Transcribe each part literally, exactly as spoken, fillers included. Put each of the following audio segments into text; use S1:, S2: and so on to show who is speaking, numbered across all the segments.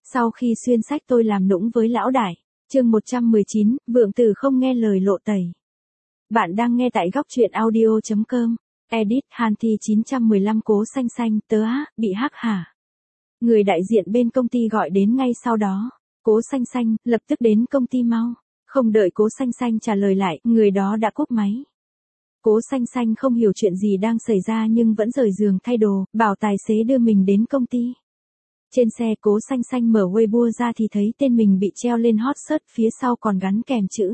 S1: Sau khi xuyên sách tôi làm nũng với lão đại. Chương một trăm mười chín, Vượng Tử không nghe lời lộ tẩy. Bạn đang nghe tại góc truyện audio chấm com. Edit Hanthi chín trăm mười lăm Cố Xanh Xanh, tớ á, bị hack hả? Người đại diện bên công ty gọi đến ngay sau đó. Cố Xanh Xanh, lập tức đến công ty mau. Không đợi Cố Xanh Xanh trả lời lại, người đó đã cúp máy. Cố Xanh Xanh không hiểu chuyện gì đang xảy ra nhưng vẫn rời giường thay đồ, bảo tài xế đưa mình đến công ty. Trên xe Cố Xanh Xanh mở Weibo ra thì thấy tên mình bị treo lên hot search, phía sau còn gắn kèm chữ.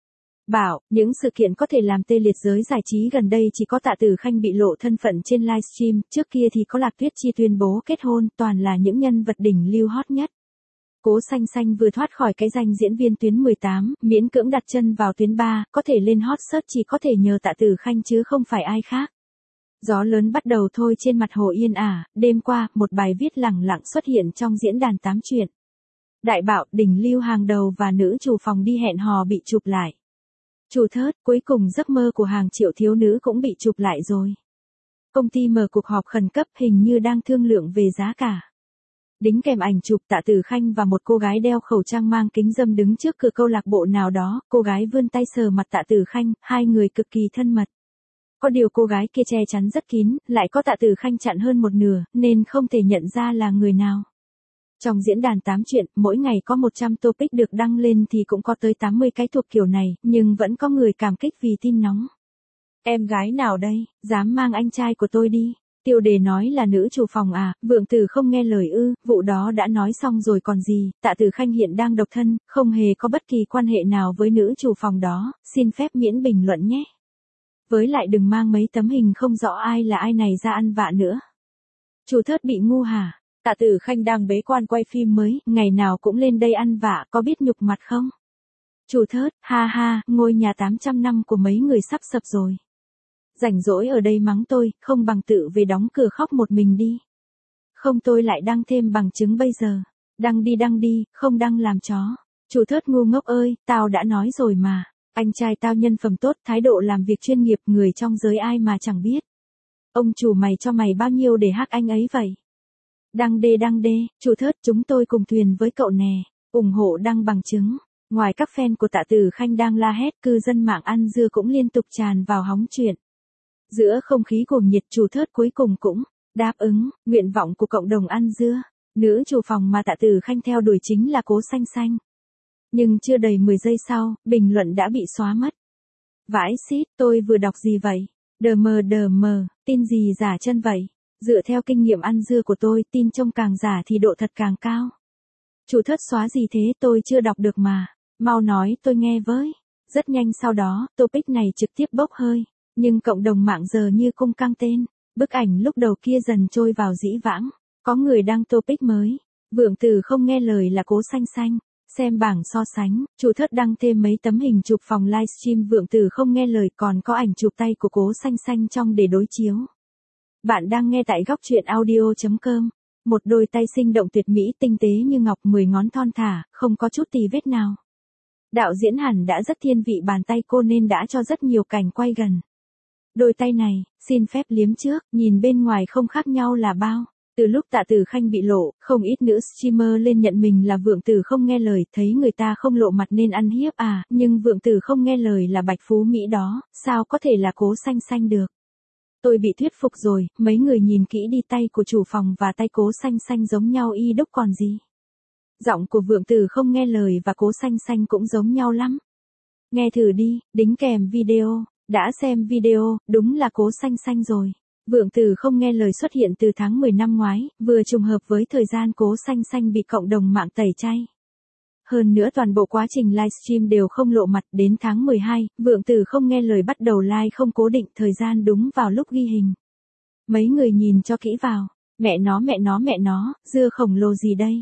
S1: Bảo, những sự kiện có thể làm tê liệt giới giải trí gần đây chỉ có Tạ Tử Khanh bị lộ thân phận trên livestream, trước kia thì có Lạc Tuyết Chi tuyên bố kết hôn, toàn là những nhân vật đỉnh lưu hot nhất. Cố Xanh Xanh vừa thoát khỏi cái danh diễn viên tuyến mười tám, miễn cưỡng đặt chân vào tuyến ba, có thể lên hot search chỉ có thể nhờ Tạ Tử Khanh chứ không phải ai khác. Gió lớn bắt đầu thôi trên mặt hồ yên ả, đêm qua, một bài viết lẳng lặng xuất hiện trong diễn đàn tám chuyện. Đại bạo, đỉnh lưu hàng đầu và nữ chủ phòng đi hẹn hò bị chụp lại. Chủ thớt, cuối cùng giấc mơ của hàng triệu thiếu nữ cũng bị chụp lại rồi. Công ty mở cuộc họp khẩn cấp, hình như đang thương lượng về giá cả. Đính kèm ảnh chụp Tạ Tử Khanh và một cô gái đeo khẩu trang mang kính râm đứng trước cửa câu lạc bộ nào đó, cô gái vươn tay sờ mặt Tạ Tử Khanh, hai người cực kỳ thân mật. Có điều cô gái kia che chắn rất kín, lại có Tạ Tử Khanh chặn hơn một nửa, nên không thể nhận ra là người nào. Trong diễn đàn tám chuyện, mỗi ngày có một trăm topic được đăng lên thì cũng có tới tám mươi cái thuộc kiểu này, nhưng vẫn có người cảm kích vì tin nóng. Em gái nào đây, dám mang anh trai của tôi đi? Tiêu đề nói là nữ chủ phòng à, Vượng Tử không nghe lời ư, vụ đó đã nói xong rồi còn gì, Tạ Tử Khanh hiện đang độc thân, không hề có bất kỳ quan hệ nào với nữ chủ phòng đó, xin phép miễn bình luận nhé. Với lại đừng mang mấy tấm hình không rõ ai là ai này ra ăn vạ nữa. Chủ thớt bị ngu hả? Tạ Tử Khanh đang bế quan quay phim mới, ngày nào cũng lên đây ăn vạ, có biết nhục mặt không? Chủ thớt, ha ha, ngôi nhà tám trăm năm của mấy người sắp sập rồi. Rảnh rỗi ở đây mắng tôi, không bằng tự về đóng cửa khóc một mình đi. Không tôi lại đăng thêm bằng chứng bây giờ. Đăng đi đăng đi, không đăng làm chó. Chủ thớt ngu ngốc ơi, tao đã nói rồi mà. Anh trai tao nhân phẩm tốt, thái độ làm việc chuyên nghiệp, người trong giới ai mà chẳng biết. Ông chủ mày cho mày bao nhiêu để hack anh ấy vậy? Đăng đê đăng đê, chủ thớt chúng tôi cùng thuyền với cậu nè, ủng hộ đăng bằng chứng. Ngoài các fan của Tạ Tử Khanh đang la hét, cư dân mạng ăn dưa cũng liên tục tràn vào hóng chuyện. Giữa không khí cuồng nhiệt, chủ thớt cuối cùng cũng đáp ứng nguyện vọng của cộng đồng ăn dưa. Nữ chủ phòng mà Tạ Tử Khanh theo đuổi chính là Cố Xanh Xanh. Nhưng chưa đầy mười giây sau, bình luận đã bị xóa mất. Vãi xít, tôi vừa đọc gì vậy? Đờ mờ đờ mờ, tin gì giả chân vậy? Dựa theo kinh nghiệm ăn dưa của tôi, tin trông càng giả thì độ thật càng cao. Chủ thớt xóa gì thế, tôi chưa đọc được mà. Mau nói tôi nghe với. Rất nhanh sau đó, topic này trực tiếp bốc hơi. Nhưng cộng đồng mạng giờ như cung căng tên. Bức ảnh lúc đầu kia dần trôi vào dĩ vãng. Có người đăng topic mới. Vượng Tử không nghe lời là Cố Xanh Xanh. Xem bảng so sánh, chủ thớt đăng thêm mấy tấm hình chụp phòng livestream Vượng Tử không nghe lời, còn có ảnh chụp tay của Cố Xanh Xanh trong để đối chiếu. Bạn đang nghe tại góc truyện audio chấm com. Một đôi tay sinh động tuyệt mỹ, tinh tế như ngọc, mười ngón thon thả, không có chút tì vết nào. Đạo diễn hẳn đã rất thiên vị bàn tay cô nên đã cho rất nhiều cảnh quay gần. Đôi tay này, xin phép liếm trước, nhìn bên ngoài không khác nhau là bao. Từ lúc Tạ Tử Khanh bị lộ, không ít nữ streamer lên nhận mình là Vượng Tử không nghe lời, thấy người ta không lộ mặt nên ăn hiếp à, nhưng Vượng Tử không nghe lời là Bạch Phú Mỹ đó, sao có thể là Cố Xanh Xanh được. Tôi bị thuyết phục rồi, mấy người nhìn kỹ đi, tay của chủ phòng và tay Cố Xanh Xanh giống nhau y đúc còn gì. Giọng của Vượng Tử không nghe lời và Cố Xanh Xanh cũng giống nhau lắm. Nghe thử đi, đính kèm video, đã xem video, đúng là Cố Xanh Xanh rồi. Vượng Tử không nghe lời xuất hiện từ tháng mười năm ngoái, vừa trùng hợp với thời gian Cố Xanh Xanh bị cộng đồng mạng tẩy chay. Hơn nữa toàn bộ quá trình livestream đều không lộ mặt, đến tháng mười hai, Vượng Tử không nghe lời bắt đầu live không cố định, thời gian đúng vào lúc ghi hình. Mấy người nhìn cho kỹ vào, mẹ nó mẹ nó mẹ nó, dưa khổng lồ gì đây?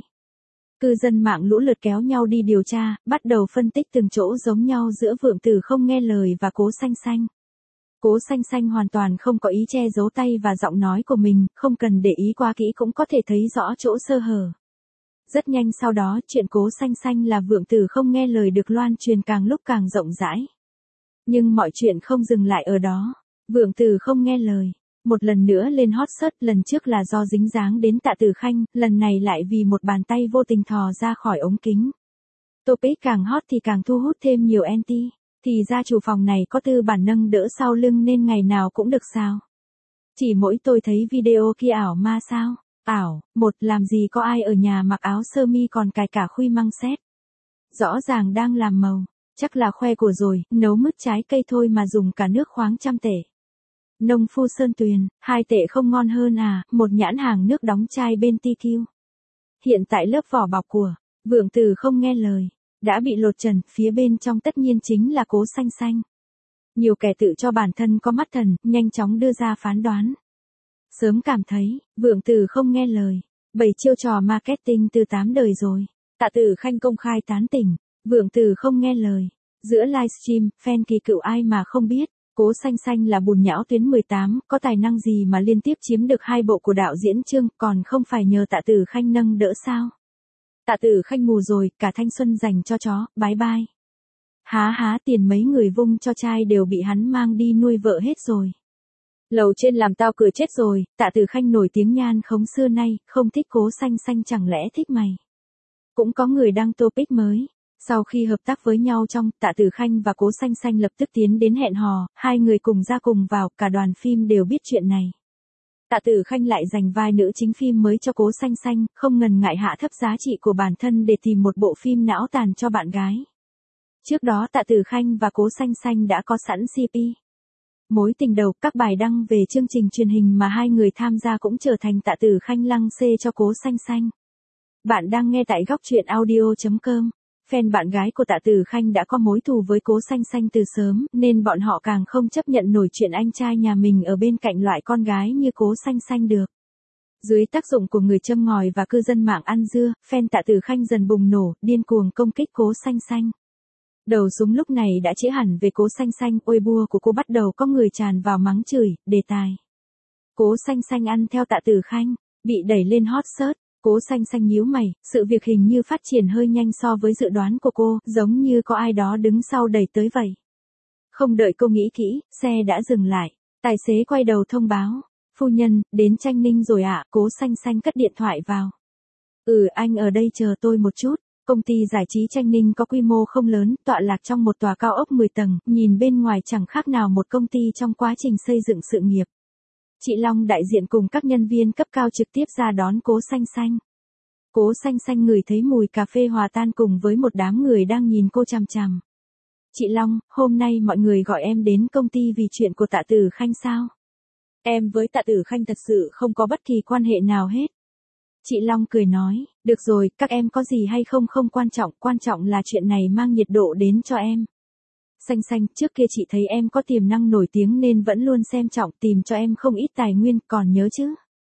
S1: Cư dân mạng lũ lượt kéo nhau đi điều tra, bắt đầu phân tích từng chỗ giống nhau giữa Vượng Tử không nghe lời và Cố Xanh Xanh. Cố Xanh Xanh hoàn toàn không có ý che giấu tay và giọng nói của mình, không cần để ý quá kỹ cũng có thể thấy rõ chỗ sơ hở. Rất nhanh sau đó, chuyện Cố Xanh Xanh là Vượng Tử không nghe lời được loan truyền càng lúc càng rộng rãi. Nhưng mọi chuyện không dừng lại ở đó. Vượng Tử không nghe lời. Một lần nữa lên hot search, lần trước là do dính dáng đến Tạ Tử Khanh, lần này lại vì một bàn tay vô tình thò ra khỏi ống kính. Topic càng hot thì càng thu hút thêm nhiều anti, thì ra chủ phòng này có tư bản nâng đỡ sau lưng nên ngày nào cũng được sao. Chỉ mỗi tôi thấy video kia ảo ma sao? Ảo, một làm gì có ai ở nhà mặc áo sơ mi còn cài cả khuy măng xét. Rõ ràng đang làm màu, chắc là khoe của rồi, nấu mứt trái cây thôi mà dùng cả nước khoáng trăm tệ. Nông Phu Sơn Tuyền, hai tệ không ngon hơn à, một nhãn hàng nước đóng chai bên tê quy. Hiện tại lớp vỏ bọc của Vượng Tử không nghe lời, đã bị lột trần, phía bên trong tất nhiên chính là Cố Xanh Xanh. Nhiều kẻ tự cho bản thân có mắt thần, nhanh chóng đưa ra phán đoán. Sớm cảm thấy, Vượng Tử không nghe lời, bảy chiêu trò marketing từ tám đời rồi. Tạ Tử Khanh công khai tán tỉnh, Vượng Tử không nghe lời. Giữa livestream, fan kỳ cựu ai mà không biết, Cố Xanh Xanh là bùn nhão tuyến mười tám, có tài năng gì mà liên tiếp chiếm được hai bộ của đạo diễn Trương, còn không phải nhờ Tạ Tử Khanh nâng đỡ sao? Tạ Tử Khanh mù rồi, cả thanh xuân dành cho chó, bái bai. Há há tiền mấy người vung cho trai đều bị hắn mang đi nuôi vợ hết rồi. Lầu trên làm tao cười chết rồi, Tạ Tử Khanh nổi tiếng nhan khống xưa nay, không thích Cố Xanh Xanh chẳng lẽ thích mày. Cũng có người đăng topic mới. Sau khi hợp tác với nhau trong, Tạ Tử Khanh và Cố Xanh Xanh lập tức tiến đến hẹn hò, hai người cùng ra cùng vào, cả đoàn phim đều biết chuyện này. Tạ Tử Khanh lại dành vai nữ chính phim mới cho Cố Xanh Xanh, không ngần ngại hạ thấp giá trị của bản thân để tìm một bộ phim não tàn cho bạn gái. Trước đó Tạ Tử Khanh và Cố Xanh Xanh đã có sẵn xê pê. Mối tình đầu, các bài đăng về chương trình truyền hình mà hai người tham gia cũng trở thành Tạ Tử Khanh lăng xê cho Cố Xanh Xanh. Bạn đang nghe tại góc truyện audio chấm com. Fan bạn gái của Tạ Tử Khanh đã có mối thù với Cố Xanh Xanh từ sớm, nên bọn họ càng không chấp nhận nổi chuyện anh trai nhà mình ở bên cạnh loại con gái như Cố Xanh Xanh được. Dưới tác dụng của người châm ngòi và cư dân mạng ăn dưa, fan Tạ Tử Khanh dần bùng nổ, điên cuồng công kích Cố Xanh Xanh. Đầu súng lúc này đã chĩa hẳn về Cố Xanh Xanh, ôi bua của cô bắt đầu có người tràn vào mắng chửi, đề tài. Cố Xanh Xanh ăn theo Tạ Tử Khanh, bị đẩy lên hot search. Cố Xanh Xanh nhíu mày, sự việc hình như phát triển hơi nhanh so với dự đoán của cô, giống như có ai đó đứng sau đẩy tới vậy. Không đợi cô nghĩ kỹ, xe đã dừng lại. Tài xế quay đầu thông báo. Phu nhân, đến Tranh Ninh rồi ạ, à? Cố Xanh Xanh cất điện thoại vào. Ừ, anh ở đây chờ tôi một chút. Công ty giải trí Tranh Ninh có quy mô không lớn, tọa lạc trong một tòa cao ốc mười tầng, nhìn bên ngoài chẳng khác nào một công ty trong quá trình xây dựng sự nghiệp. Chị Long đại diện cùng các nhân viên cấp cao trực tiếp ra đón Cố Xanh Xanh. Cố Xanh Xanh ngửi thấy mùi cà phê hòa tan cùng với một đám người đang nhìn cô chằm chằm. Chị Long, hôm nay mọi người gọi em đến công ty vì chuyện của Tạ Tử Khanh sao? Em với Tạ Tử Khanh thật sự không có bất kỳ quan hệ nào hết. Chị Long cười nói, được rồi, các em có gì hay không không quan trọng, quan trọng là chuyện này mang nhiệt độ đến cho em. Xanh Xanh, trước kia chị thấy em có tiềm năng nổi tiếng nên vẫn luôn xem trọng tìm cho em không ít tài nguyên, còn nhớ chứ?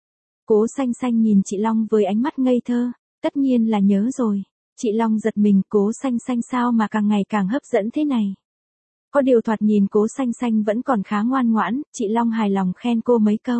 S1: Cố Xanh Xanh nhìn chị Long với ánh mắt ngây thơ, tất nhiên là nhớ rồi. Chị Long giật mình, Cố Xanh Xanh sao mà càng ngày càng hấp dẫn thế này? Có điều thoạt nhìn Cố Xanh Xanh vẫn còn khá ngoan ngoãn, chị Long hài lòng khen cô mấy câu.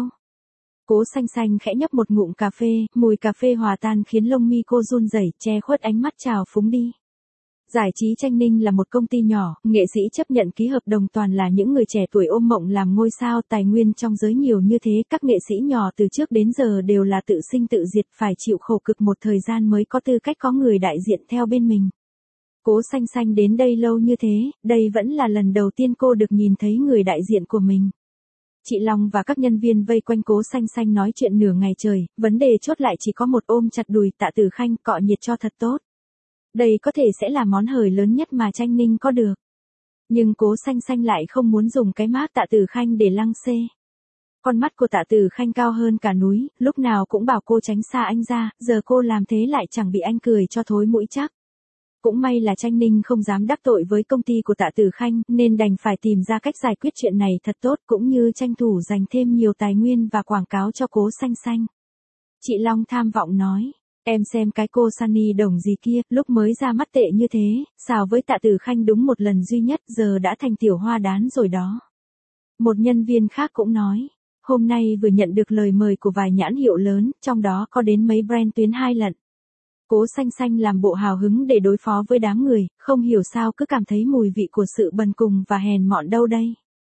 S1: Cố Xanh Xanh khẽ nhấp một ngụm cà phê, mùi cà phê hòa tan khiến lông mi cô run rẩy, che khuất ánh mắt trào phúng đi. Giải trí Tranh Ninh là một công ty nhỏ, nghệ sĩ chấp nhận ký hợp đồng toàn là những người trẻ tuổi ôm mộng làm ngôi sao, tài nguyên trong giới nhiều như thế, các nghệ sĩ nhỏ từ trước đến giờ đều là tự sinh tự diệt, phải chịu khổ cực một thời gian mới có tư cách có người đại diện theo bên mình. Cố Xanh Xanh đến đây lâu như thế, đây vẫn là lần đầu tiên cô được nhìn thấy người đại diện của mình. Chị Long và các nhân viên vây quanh Cố Xanh Xanh nói chuyện nửa ngày trời, vấn đề chốt lại chỉ có một ôm chặt đùi Tạ Tử Khanh, cọ nhiệt cho thật tốt. Đây có thể sẽ là món hời lớn nhất mà Tranh Ninh có được. Nhưng Cố Xanh Xanh lại không muốn dùng cái mác Tạ Tử Khanh để lăng xê. Con mắt của Tạ Tử Khanh cao hơn cả núi, lúc nào cũng bảo cô tránh xa anh ra, giờ cô làm thế lại chẳng bị anh cười cho thối mũi chắc. Cũng may là Tranh Ninh không dám đắc tội với công ty của Tạ Tử Khanh, nên đành phải tìm ra cách giải quyết chuyện này thật tốt, cũng như tranh thủ dành thêm nhiều tài nguyên và quảng cáo cho Cố Xanh Xanh. Chị Long tham vọng nói, em xem cái cô Sunny đồng gì kia, lúc mới ra mắt tệ như thế, xào với Tạ Tử Khanh đúng một lần duy nhất, giờ đã thành tiểu hoa đán rồi đó. Một nhân viên khác cũng nói, hôm nay vừa nhận được lời mời của vài nhãn hiệu lớn, trong đó có đến mấy brand tuyến hai lận. Cố Xanh Xanh làm bộ hào hứng để đối phó với đám người, không hiểu sao cứ cảm thấy mùi vị của sự bần cùng và hèn mọn đâu đây.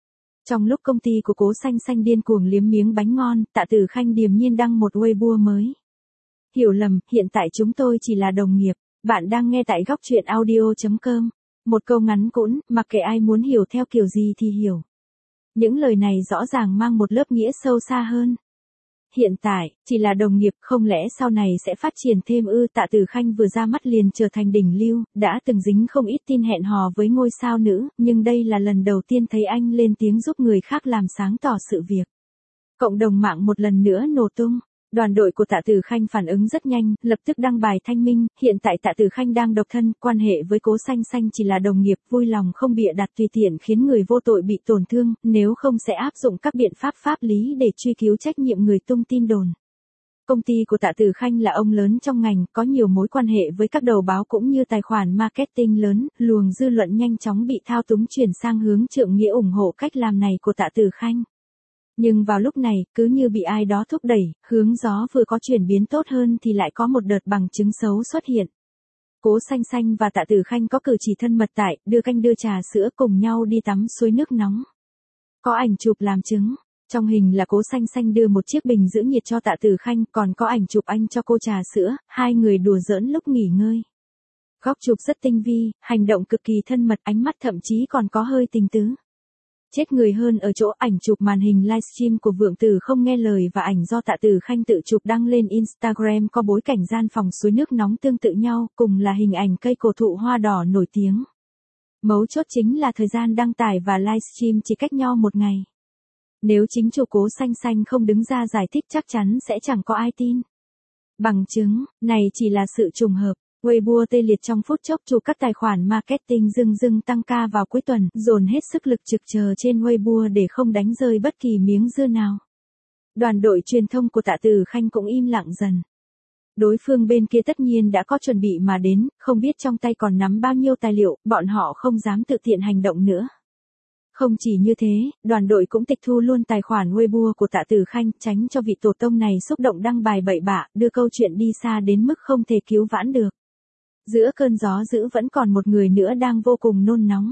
S1: Trong lúc công ty của Cố Xanh Xanh điên cuồng liếm miếng bánh ngon, Tạ Tử Khanh điềm nhiên đăng một Weibo mới. Hiểu lầm, hiện tại chúng tôi chỉ là đồng nghiệp. Bạn đang nghe tại góc truyện audio chấm com. Một câu ngắn cũn, mặc kệ ai muốn hiểu theo kiểu gì thì hiểu. Những lời này rõ ràng mang một lớp nghĩa sâu xa hơn. Hiện tại, chỉ là đồng nghiệp, không lẽ sau này sẽ phát triển thêm ư? Tạ Tử Khanh vừa ra mắt liền trở thành đỉnh lưu, đã từng dính không ít tin hẹn hò với ngôi sao nữ, nhưng đây là lần đầu tiên thấy anh lên tiếng giúp người khác làm sáng tỏ sự việc. Cộng đồng mạng một lần nữa nổ tung. Đoàn đội của Tạ Tử Khanh phản ứng rất nhanh, lập tức đăng bài thanh minh, hiện tại Tạ Tử Khanh đang độc thân, quan hệ với Cố Xanh Xanh chỉ là đồng nghiệp, vui lòng không bịa đặt tùy tiện khiến người vô tội bị tổn thương, nếu không sẽ áp dụng các biện pháp pháp lý để truy cứu trách nhiệm người tung tin đồn. Công ty của Tạ Tử Khanh là ông lớn trong ngành, có nhiều mối quan hệ với các đầu báo cũng như tài khoản marketing lớn, luồng dư luận nhanh chóng bị thao túng chuyển sang hướng trượng nghĩa ủng hộ cách làm này của Tạ Tử Khanh. Nhưng vào lúc này, cứ như bị ai đó thúc đẩy, hướng gió vừa có chuyển biến tốt hơn thì lại có một đợt bằng chứng xấu xuất hiện. Cố Xanh Xanh và Tạ Tử Khanh có cử chỉ thân mật tại, đưa canh đưa trà sữa cùng nhau đi tắm suối nước nóng. Có ảnh chụp làm chứng. Trong hình là Cố Xanh Xanh đưa một chiếc bình giữ nhiệt cho Tạ Tử Khanh, còn có ảnh chụp anh cho cô trà sữa, hai người đùa giỡn lúc nghỉ ngơi. Góc chụp rất tinh vi, hành động cực kỳ thân mật, ánh mắt thậm chí còn có hơi tình tứ. Chết người hơn ở chỗ ảnh chụp màn hình livestream của Vượng Tử Không Nghe Lời và ảnh do Tạ Tử Khanh tự chụp đăng lên Instagram có bối cảnh gian phòng suối nước nóng tương tự nhau, cùng là hình ảnh cây cổ thụ hoa đỏ nổi tiếng. Mấu chốt chính là thời gian đăng tải và livestream chỉ cách nhau một ngày. Nếu chính chủ Cố Xanh Xanh không đứng ra giải thích chắc chắn sẽ chẳng có ai tin. Bằng chứng, này chỉ là sự trùng hợp. Weibo tê liệt trong phút chốc, chủ các tài khoản marketing dưng dưng tăng ca vào cuối tuần, dồn hết sức lực trực chờ trên Weibo để không đánh rơi bất kỳ miếng dưa nào. Đoàn đội truyền thông của Tạ Tử Khanh cũng im lặng dần. Đối phương bên kia tất nhiên đã có chuẩn bị mà đến, không biết trong tay còn nắm bao nhiêu tài liệu, bọn họ không dám tự tiện hành động nữa. Không chỉ như thế, đoàn đội cũng tịch thu luôn tài khoản Weibo của Tạ Tử Khanh, tránh cho vị tổ tông này xúc động đăng bài bậy bạ, đưa câu chuyện đi xa đến mức không thể cứu vãn được. Giữa cơn gió dữ vẫn còn một người nữa đang vô cùng nôn nóng.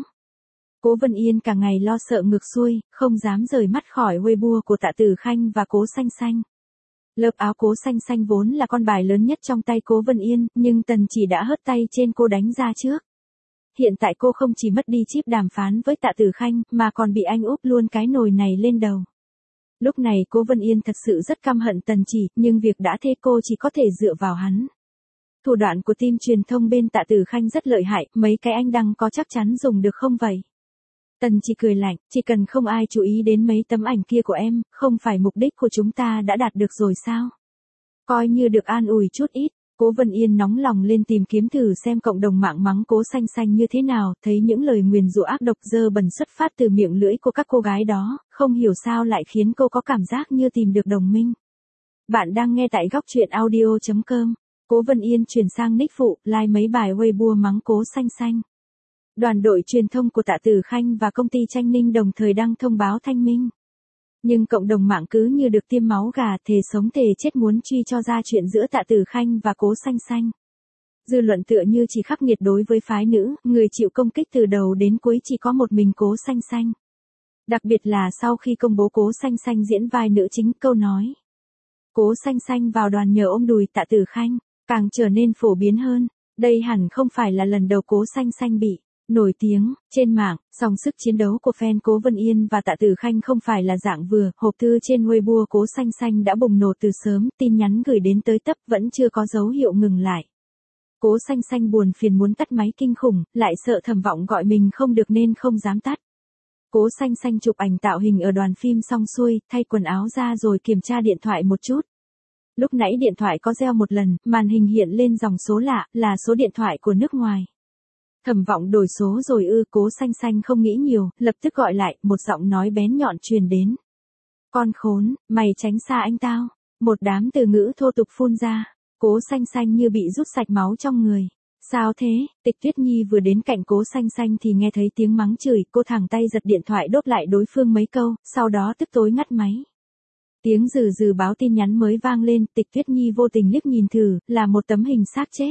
S1: Cố Vân Yên cả ngày lo sợ ngược xuôi, không dám rời mắt khỏi Weibo của Tạ Tử Khanh và Cố Xanh Xanh. Lớp áo Cố Xanh Xanh vốn là con bài lớn nhất trong tay Cố Vân Yên, nhưng Tần Chỉ đã hất tay trên cô đánh ra trước. Hiện tại cô không chỉ mất đi chip đàm phán với Tạ Tử Khanh, mà còn bị anh úp luôn cái nồi này lên đầu. Lúc này Cố Vân Yên thật sự rất căm hận Tần Chỉ, nhưng việc đã thế cô chỉ có thể dựa vào hắn. Thủ đoạn của team truyền thông bên Tạ Tử Khanh rất lợi hại, mấy cái anh đăng có chắc chắn dùng được không vậy? Tần Chỉ cười lạnh, chỉ cần không ai chú ý đến mấy tấm ảnh kia của em, không phải mục đích của chúng ta đã đạt được rồi sao? Coi như được an ủi chút ít. Cố Vân Yên nóng lòng lên tìm kiếm thử xem cộng đồng mạng mắng Cố Xanh Xanh như thế nào, thấy những lời nguyền rủa ác độc dơ bẩn xuất phát từ miệng lưỡi của các cô gái đó, không hiểu sao lại khiến cô có cảm giác như tìm được đồng minh. Bạn đang nghe tại góc truyện audio chấm com. Cố Vân Yên chuyển sang nick phụ, like mấy bài Weibo mắng Cố Xanh Xanh. Đoàn đội truyền thông của Tạ Tử Khanh và công ty Tranh Ninh đồng thời đăng thông báo thanh minh. Nhưng cộng đồng mạng cứ như được tiêm máu gà, thề sống thề chết muốn truy cho ra chuyện giữa Tạ Tử Khanh và Cố Xanh Xanh. Dư luận tựa như chỉ khắc nghiệt đối với phái nữ, người chịu công kích từ đầu đến cuối chỉ có một mình Cố Xanh Xanh. Đặc biệt là sau khi công bố Cố Xanh Xanh diễn vai nữ chính, câu nói Cố Xanh Xanh vào đoàn nhờ ôm đùi Tạ Tử Khanh càng trở nên phổ biến hơn. Đây hẳn không phải là lần đầu Cố Xanh Xanh bị nổi tiếng trên mạng, song sức chiến đấu của fan Cố Vân Yên và Tạ Tử Khanh không phải là dạng vừa. Hộp thư trên Weibo Cố Xanh Xanh đã bùng nổ từ sớm, tin nhắn gửi đến tới tấp vẫn chưa có dấu hiệu ngừng lại. Cố Xanh Xanh buồn phiền muốn tắt máy kinh khủng, lại sợ Thẩm Vọng gọi mình không được nên không dám tắt. Cố Xanh Xanh chụp ảnh tạo hình ở đoàn phim xong xuôi, thay quần áo ra rồi kiểm tra điện thoại một chút. Lúc nãy điện thoại có reo một lần, màn hình hiện lên dòng số lạ, là số điện thoại của nước ngoài. Thẩm Vọng đổi số rồi ư? Cố Xanh Xanh không nghĩ nhiều, lập tức gọi lại, một giọng nói bén nhọn truyền đến. Con khốn, mày tránh xa anh tao. Một đám từ ngữ thô tục phun ra. Cố Xanh Xanh như bị rút sạch máu trong người. Sao thế? Tịch Tuyết Nhi vừa đến cạnh Cố Xanh Xanh thì nghe thấy tiếng mắng chửi, cô thẳng tay giật điện thoại đốt lại đối phương mấy câu, sau đó tức tối ngắt máy. Tiếng rừ rừ báo tin nhắn mới vang lên, Tịch Tuyết Nhi vô tình liếc nhìn thử, là một tấm hình xác chết.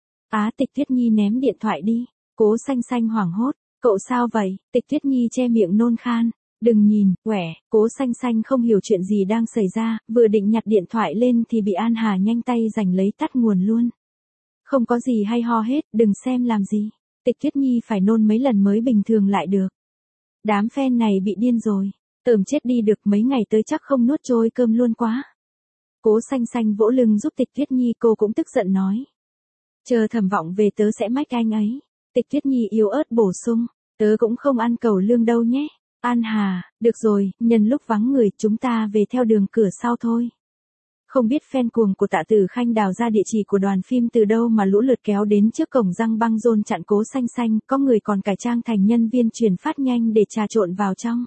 S1: Á, Tịch Tuyết Nhi ném điện thoại đi. Cố Xanh Xanh hoảng hốt, cậu sao vậy? Tịch Tuyết Nhi che miệng nôn khan. Đừng nhìn, quẻ, Cố Xanh Xanh không hiểu chuyện gì đang xảy ra, vừa định nhặt điện thoại lên thì bị An Hà nhanh tay giành lấy tắt nguồn luôn. Không có gì hay ho hết, đừng xem làm gì. Tịch Tuyết Nhi phải nôn mấy lần mới bình thường lại được. Đám fan này bị điên rồi. Tởm chết đi được, mấy ngày tới chắc không nuốt trôi cơm luôn quá. Cố Xanh Xanh vỗ lưng giúp Tịch Tuyết Nhi, cô cũng tức giận nói. Chờ Thẩm Vọng về tớ sẽ mách anh ấy. Tịch Tuyết Nhi yếu ớt bổ sung. Tớ cũng không ăn cầu lương đâu nhé. An Hà, được rồi, nhân lúc vắng người chúng ta về theo đường cửa sau thôi. Không biết fan cuồng của Tạ Tử Khanh đào ra địa chỉ của đoàn phim từ đâu mà lũ lượt kéo đến trước cổng răng băng rôn chặn Cố Xanh Xanh, có người còn cải trang thành nhân viên truyền phát nhanh để trà trộn vào trong.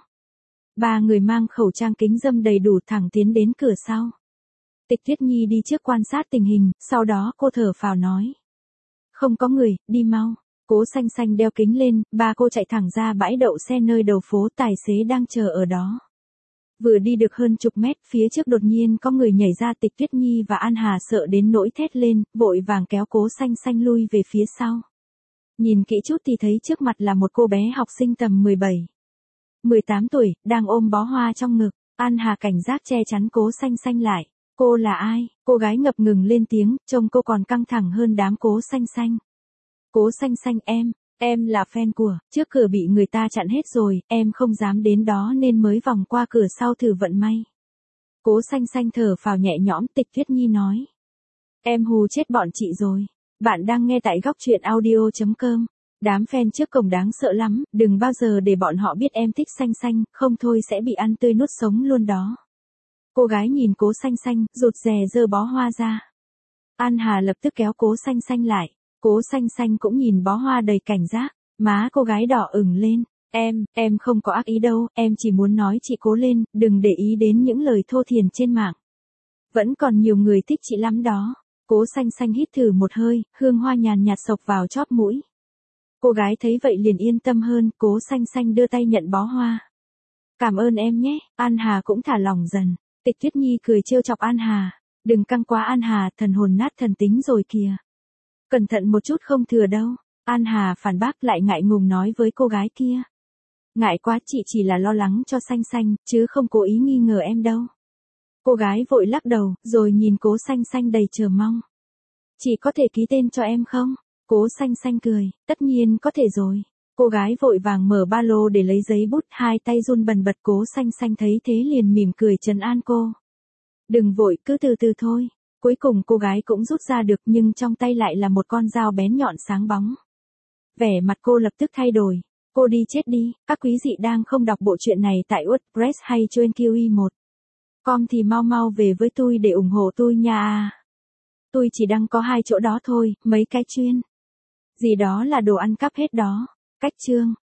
S1: Ba người mang khẩu trang kính râm đầy đủ thẳng tiến đến cửa sau. Tịch Tuyết Nhi đi trước quan sát tình hình, sau đó cô thở phào nói. Không có người, đi mau. Cố Xanh Xanh đeo kính lên, ba cô chạy thẳng ra bãi đậu xe nơi đầu phố, tài xế đang chờ ở đó. Vừa đi được hơn chục mét, phía trước đột nhiên có người nhảy ra. Tịch Tuyết Nhi và An Hà sợ đến nỗi thét lên, vội vàng kéo Cố Xanh Xanh lui về phía sau. Nhìn kỹ chút thì thấy trước mặt là một cô bé học sinh tầm mười bảy, mười tám tuổi, đang ôm bó hoa trong ngực. An Hà cảnh giác che chắn Cố Xanh Xanh lại. Cô là ai? Cô gái ngập ngừng lên tiếng, trông cô còn căng thẳng hơn đám Cố Xanh Xanh. Cố Xanh Xanh em, em là fan của, trước cửa bị người ta chặn hết rồi, em không dám đến đó nên mới vòng qua cửa sau thử vận may. Cố Xanh Xanh thở phào nhẹ nhõm. Tịch Tuyết Nhi nói. Em hù chết bọn chị rồi. Bạn đang nghe tại góc truyện audio chấm com. Đám fan trước cổng đáng sợ lắm, đừng bao giờ để bọn họ biết em thích Xanh Xanh, không thôi sẽ bị ăn tươi nuốt sống luôn đó. Cô gái nhìn Cố Xanh Xanh, rụt rè giơ bó hoa ra. An Hà lập tức kéo Cố Xanh Xanh lại. Cố Xanh Xanh cũng nhìn bó hoa đầy cảnh giác, má cô gái đỏ ửng lên. Em, em không có ác ý đâu, em chỉ muốn nói chị cố lên, đừng để ý đến những lời thô thiển trên mạng. Vẫn còn nhiều người thích chị lắm đó. Cố Xanh Xanh hít thử một hơi, hương hoa nhàn nhạt xộc vào chóp mũi. Cô gái thấy vậy liền yên tâm hơn. Cố Xanh Xanh đưa tay nhận bó hoa. Cảm ơn em nhé. An Hà cũng thả lỏng dần. Tịch Tuyết Nhi cười trêu chọc An Hà. Đừng căng quá An Hà, thần hồn nát thần tính rồi kìa. Cẩn thận một chút không thừa đâu. An Hà phản bác lại ngại ngùng nói với cô gái kia. Ngại quá, chị chỉ là lo lắng cho Xanh Xanh, chứ không cố ý nghi ngờ em đâu. Cô gái vội lắc đầu, rồi nhìn Cố Xanh Xanh đầy chờ mong. Chị có thể ký tên cho em không? Cố Xanh Xanh cười, tất nhiên có thể rồi. Cô gái vội vàng mở ba lô để lấy giấy bút, hai tay run bần bật. Cố Xanh Xanh thấy thế liền mỉm cười trấn an cô. Đừng vội, cứ từ từ thôi. Cuối cùng cô gái cũng rút ra được, nhưng trong tay lại là một con dao bén nhọn sáng bóng. Vẻ mặt cô lập tức thay đổi. Cô đi chết đi. Các quý vị đang không đọc bộ truyện này tại WordPress hay trên Q I một com thì mau mau về với tôi để ủng hộ tôi nha. Tôi chỉ đăng có hai chỗ đó thôi, mấy cái chuyên gì đó là đồ ăn cắp hết đó. Cách chương